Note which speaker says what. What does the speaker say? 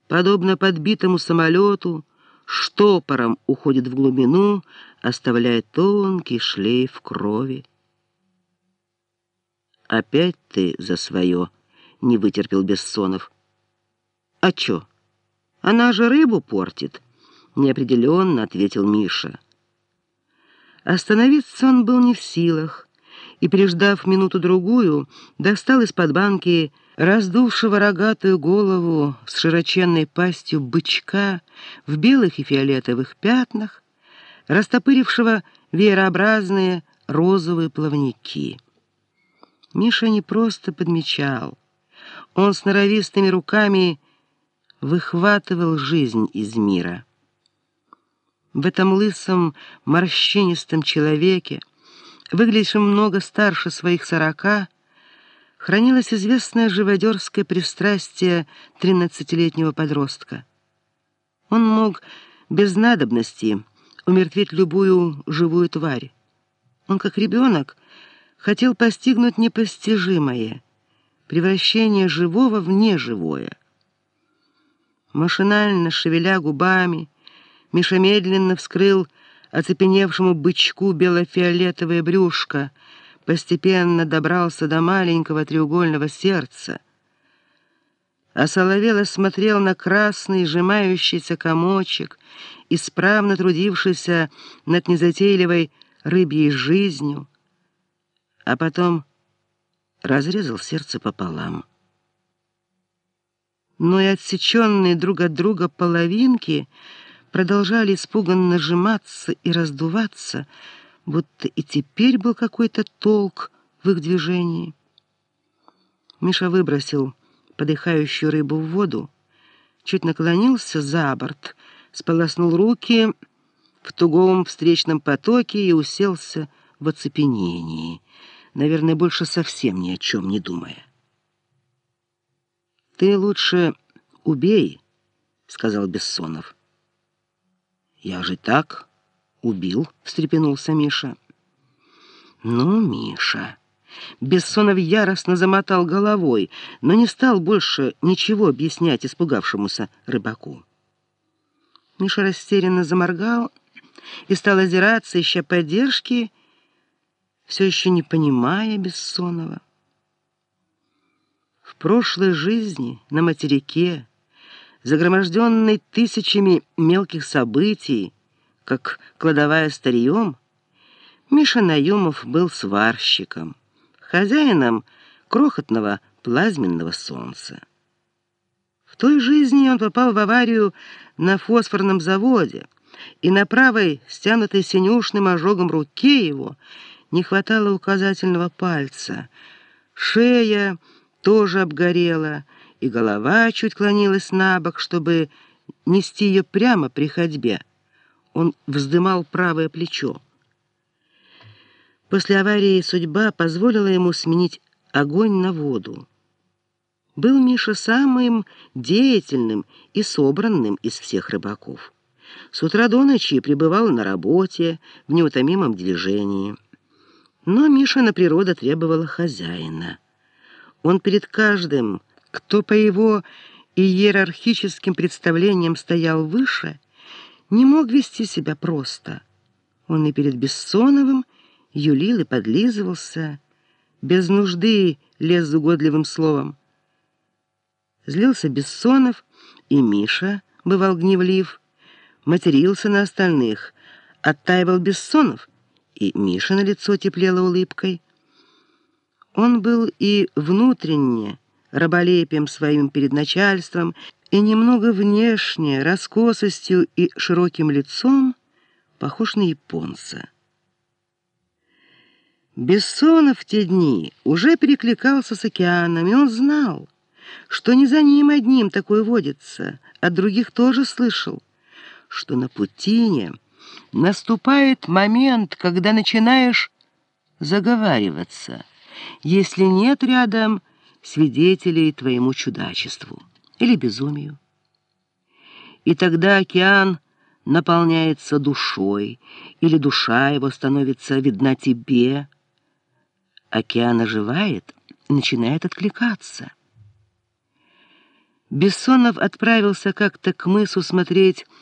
Speaker 1: подобно подбитому самолету, штопором уходит в глубину, оставляя тонкий шлейф крови. «Опять ты за свое», — не вытерпел Бессонов. «А чё? Она же рыбу портит», — неопределенно ответил Миша. Остановиться он был не в силах, и, переждав минуту-другую, достал из-под банки раздувшего рогатую голову с широченной пастью бычка в белых и фиолетовых пятнах, растопырившего веерообразные розовые плавники. Миша не просто подмечал, он сноровистыми руками выхватывал жизнь из мира. В этом лысом, морщинистом человеке, выглядевшем много старше своих 40, хранилось известное живодерское пристрастие 13-летнего подростка. Он мог без надобности умертвить любую живую тварь. Он, как ребенок, хотел постигнуть непостижимое — превращение живого в неживое. Машинально шевеля губами, Миша медленно вскрыл оцепеневшему бычку бело-фиолетовое брюшко, постепенно добрался до маленького треугольного сердца. Осоловело смотрел на красный сжимающийся комочек, исправно трудившийся над незатейливой рыбьей жизнью, а потом разрезал сердце пополам. Но и отсеченные друг от друга половинки продолжали испуганно сжиматься и раздуваться, будто и теперь был какой-то толк в их движении. Миша выбросил подыхающую рыбу в воду, чуть наклонился за борт, сполоснул руки в тугом встречном потоке и уселся в оцепенении, наверное, больше совсем ни о чем не думая. «Ты лучше убей», — сказал Бессонов. «Я же так убил», — встрепенулся Миша. «Ну, Миша...» Бессонов яростно замотал головой, но не стал больше ничего объяснять испугавшемуся рыбаку. Миша растерянно заморгал и стал озираться, ища поддержки, все еще не понимая Бессонова. В прошлой жизни на материке, загроможденной тысячами мелких событий, как кладовая старьем, Миша Наюмов был сварщиком, хозяином крохотного плазменного солнца. В той жизни он попал в аварию на фосфорном заводе, и на правой, стянутой синюшным ожогом руке его, не хватало указательного пальца. Шея тоже обгорела, и голова чуть клонилась на бок, чтобы нести ее прямо при ходьбе. Он вздымал правое плечо. После аварии судьба позволила ему сменить огонь на воду. Был Миша самым деятельным и собранным из всех рыбаков. С утра до ночи пребывал на работе, в неутомимом движении. Но Мишина природа требовала хозяина. Он перед каждым, кто по его иерархическим представлениям стоял выше, не мог вести себя просто. Он и перед Бессоновым юлил и подлизывался, без нужды лез с угодливым словом. Злился Бессонов, и Миша бывал гневлив, матерился на остальных, оттаивал Бессонов, и Миша на лицо теплела улыбкой. Он был и внутренне раболепием своим перед начальством, и немного внешне, раскосостью и широким лицом, похож на японца. Бессонов в те дни уже перекликался с океаном, и он знал, что не за ним одним такое водится, от других тоже слышал, что на путине наступает момент, когда начинаешь заговариваться, если нет рядом свидетелей твоему чудачеству или безумию. И тогда океан наполняется душой, или душа его становится видна тебе. Океан оживает и начинает откликаться. Бессонов отправился как-то к мысу смотреть